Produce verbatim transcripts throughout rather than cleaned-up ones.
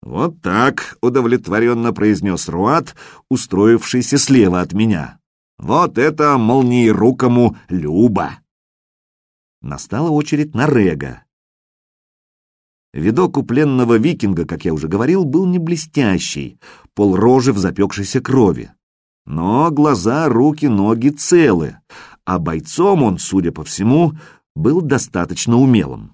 «Вот так», — удовлетворенно произнес Руат, устроившийся слева от меня. «Вот это молниерукому Люба!» Настала очередь на Рега. Видок у пленного викинга, как я уже говорил, был не блестящий, полрожи в запекшейся крови. Но глаза, руки, ноги целы, а бойцом он, судя по всему, был достаточно умелым.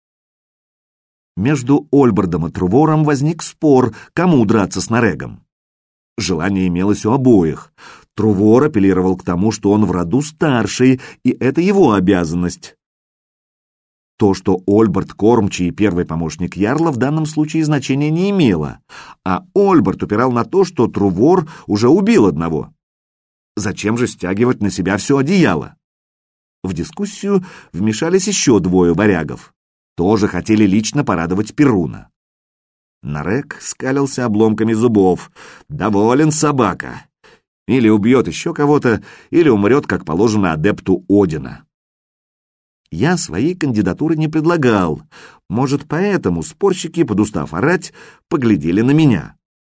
Между Ольбердом и Трувором возник спор, кому драться с Нарегом. Желание имелось у обоих. Трувор апеллировал к тому, что он в роду старший, и это его обязанность. То, что Ольберт кормчий и первый помощник ярла, в данном случае значения не имело, а Ольберт упирал на то, что Трувор уже убил одного. Зачем же стягивать на себя все одеяло? В дискуссию вмешались еще двое варягов. Тоже хотели лично порадовать Перуна. Нарек скалился обломками зубов. Доволен собака. Или убьет еще кого-то, или умрет, как положено адепту Одина. Я своей кандидатуры не предлагал. Может, поэтому спорщики, подустав орать, поглядели на меня.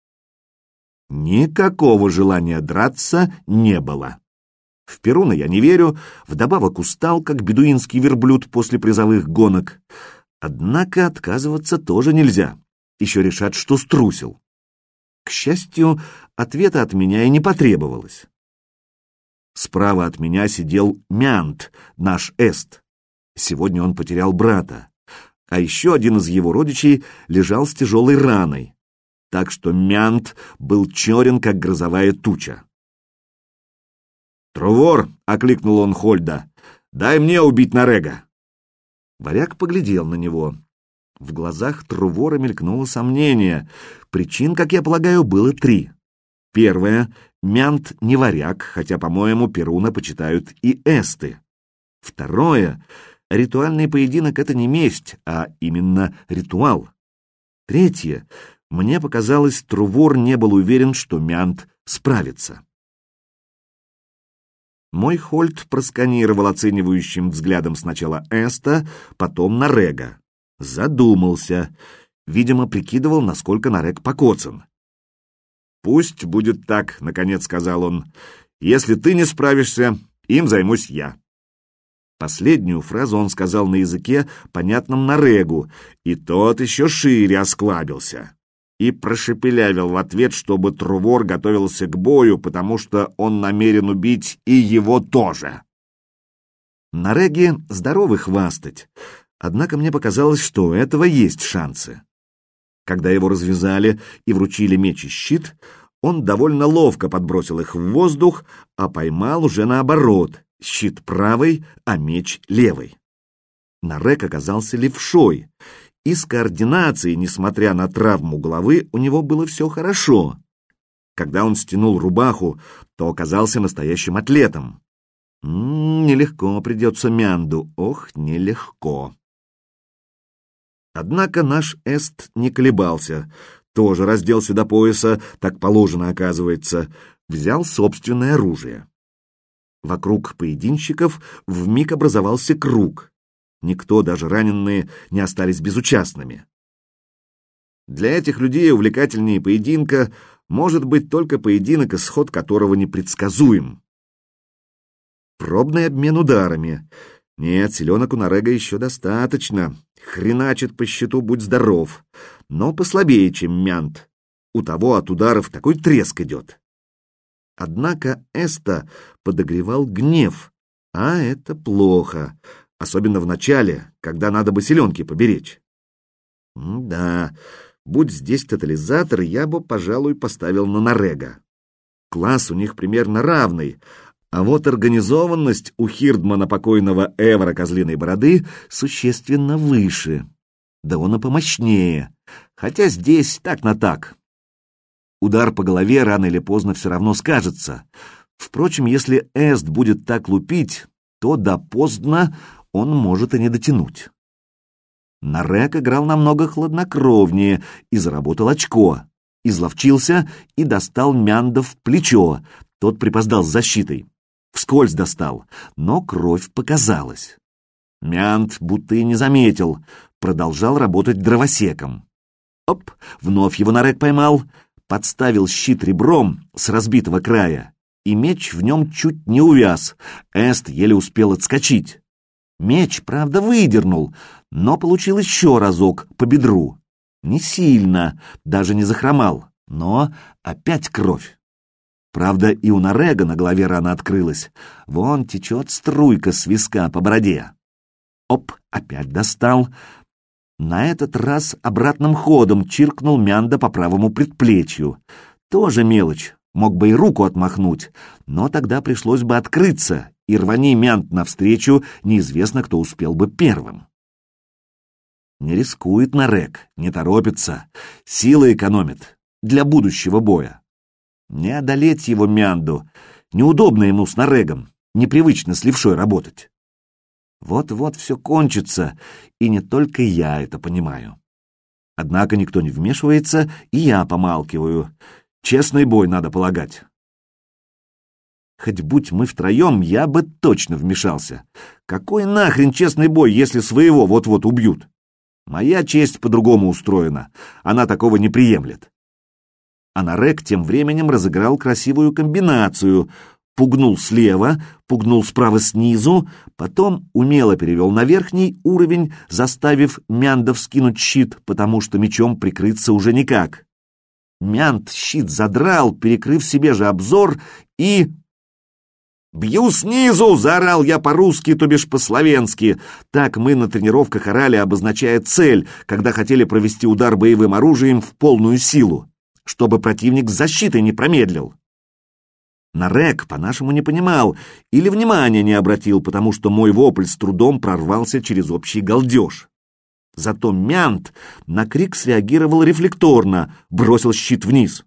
Никакого желания драться не было. В Перуна я не верю, вдобавок устал, как бедуинский верблюд после призовых гонок. Однако отказываться тоже нельзя. Еще решат, что струсил. К счастью, ответа от меня и не потребовалось. Справа от меня сидел Мянт, наш эст. Сегодня он потерял брата, а еще один из его родичей лежал с тяжелой раной, так что Мянт был черен, как грозовая туча. «Трувор!» — окликнул он Хольда. «Дай мне убить Нарега!» Варяг поглядел на него. В глазах Трувора мелькнуло сомнение. Причин, как я полагаю, было три. Первое — Мянт не варяг, хотя, по-моему, Перуна почитают и эсты. Второе — ритуальный поединок — это не месть, а именно ритуал. Третье — мне показалось, Трувор не был уверен, что Мянт справится. Мой Хольд просканировал оценивающим взглядом сначала эста, потом Нарега. Задумался. Видимо, прикидывал, насколько Нарег покоцан. «Пусть будет так», — наконец сказал он. «Если ты не справишься, им займусь я». Последнюю фразу он сказал на языке, понятном Нарегу, и тот еще шире осклабился. И прошепелявил в ответ, чтобы Трувор готовился к бою, потому что он намерен убить и его тоже. Нареги здоровы хвастать, однако мне показалось, что у этого есть шансы. Когда его развязали и вручили меч и щит, он довольно ловко подбросил их в воздух, а поймал уже наоборот, щит правый, а меч левый. Нарег оказался левшой, и с координацией, несмотря на травму головы, у него было все хорошо. Когда он стянул рубаху, то оказался настоящим атлетом. М-м, нелегко придется Мянду, ох, нелегко. Однако наш эст не колебался, тоже разделся до пояса, так положено оказывается, взял собственное оружие. Вокруг поединщиков вмиг образовался круг. Никто, даже раненые, не остались безучастными. Для этих людей увлекательнее поединка может быть только поединок, исход которого непредсказуем. Пробный обмен ударами. Нет, селенок у Нарега еще достаточно. Хреначит по счету, будь здоров. Но послабее, чем Мянт. У того от ударов такой треск идет. Однако эста подогревал гнев, а это плохо. Особенно в начале, когда надо бы селенки поберечь. Да, будь здесь тотализатор, я бы, пожалуй, поставил на Нарега. Класс у них примерно равный, а вот организованность у Хирдмана покойного Эвора Козлиной Бороды существенно выше. Да он и помощнее, хотя здесь так на так. Удар по голове рано или поздно все равно скажется. Впрочем, если эст будет так лупить, то до поздно он может и не дотянуть. Нарег играл намного хладнокровнее и заработал очко, изловчился и достал Мянда в плечо, тот припоздал с защитой. Вскользь достал, но кровь показалась. Мянд будто и не заметил, продолжал работать дровосеком. Оп, вновь его Нарек поймал, подставил щит ребром с разбитого края, и меч в нем чуть не увяз. Эст еле успел отскочить. Меч, правда, выдернул, но получил еще разок по бедру. Не сильно, даже не захромал, но опять кровь. Правда, и у Нарега на голове рана открылась. Вон течет струйка с виска по бороде. Оп, опять достал. На этот раз обратным ходом чиркнул Мянда по правому предплечью. Тоже мелочь, мог бы и руку отмахнуть, но тогда пришлось бы открыться, и рвани Мянд навстречу, неизвестно, кто успел бы первым. Не рискует Нарек, не торопится, силы экономит для будущего боя. Не одолеть его Мянду, неудобно ему с Нарегом, непривычно с левшой работать. Вот-вот все кончится, и не только я это понимаю. Однако никто не вмешивается, и я помалкиваю. Честный бой, надо полагать. Хоть будь мы втроем, я бы точно вмешался. Какой нахрен честный бой, если своего вот-вот убьют? Моя честь по-другому устроена, она такого не приемлет. А Нарек тем временем разыграл красивую комбинацию. Пугнул слева, пугнул справа снизу, потом умело перевел на верхний уровень, заставив Мянда вскинуть щит, потому что мечом прикрыться уже никак. Мянд щит задрал, перекрыв себе же обзор, и... «Бью снизу!» — заорал я по-русски, то бишь по-словенски. Так мы на тренировках орали, обозначая цель, когда хотели провести удар боевым оружием в полную силу, чтобы противник с защитой не промедлил. Нарек по-нашему не понимал или внимания не обратил, потому что мой вопль с трудом прорвался через общий галдеж. Зато Мянд на крик среагировал рефлекторно, бросил щит вниз.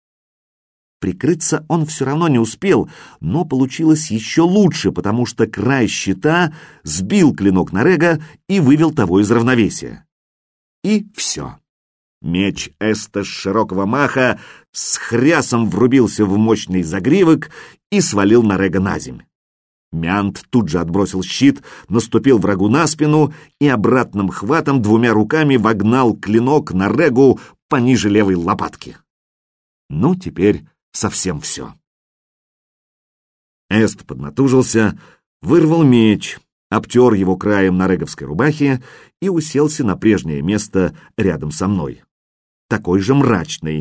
Прикрыться он все равно не успел, но получилось еще лучше, потому что край щита сбил клинок Нарега и вывел того из равновесия. И все. Меч Эста с широкого маха с хрясом врубился в мощный загривок и свалил Нарега на земь. Мянд тут же отбросил щит, наступил врагу на спину и обратным хватом двумя руками вогнал клинок Нарегу пониже левой лопатки. Ну, теперь совсем все. Эст поднатужился, вырвал меч, обтер его краем нареговской рубахи и уселся на прежнее место рядом со мной. Такой же мрачный.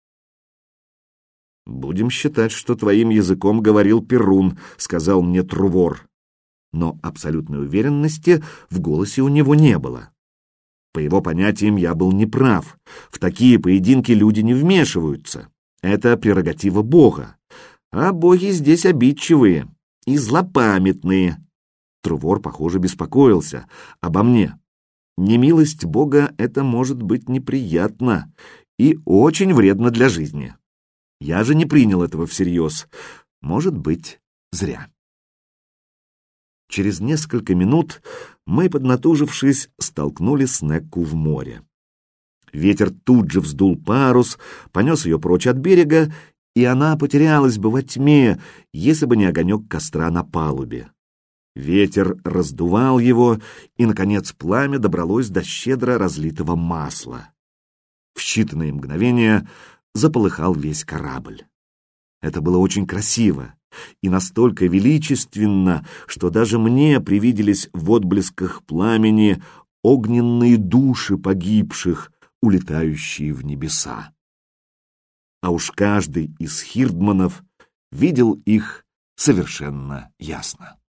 «Будем считать, что твоим языком говорил Перун», — сказал мне Трувор. Но абсолютной уверенности в голосе у него не было. По его понятиям, я был неправ. В такие поединки люди не вмешиваются. Это прерогатива Бога. А боги здесь обидчивые и злопамятные. Трувор, похоже, беспокоился обо мне. Немилость Бога — это может быть неприятно и очень вредно для жизни. Я же не принял этого всерьез. Может быть, зря. Через несколько минут мы, поднатужившись, столкнули Снекку в море. Ветер тут же вздул парус, понес ее прочь от берега, и она потерялась бы во тьме, если бы не огонек костра на палубе. Ветер раздувал его, и, наконец, пламя добралось до щедро разлитого масла. В считанные мгновения заполыхал весь корабль. Это было очень красиво и настолько величественно, что даже мне привиделись в отблесках пламени огненные души погибших, улетающие в небеса. А уж каждый из хирдманов видел их совершенно ясно.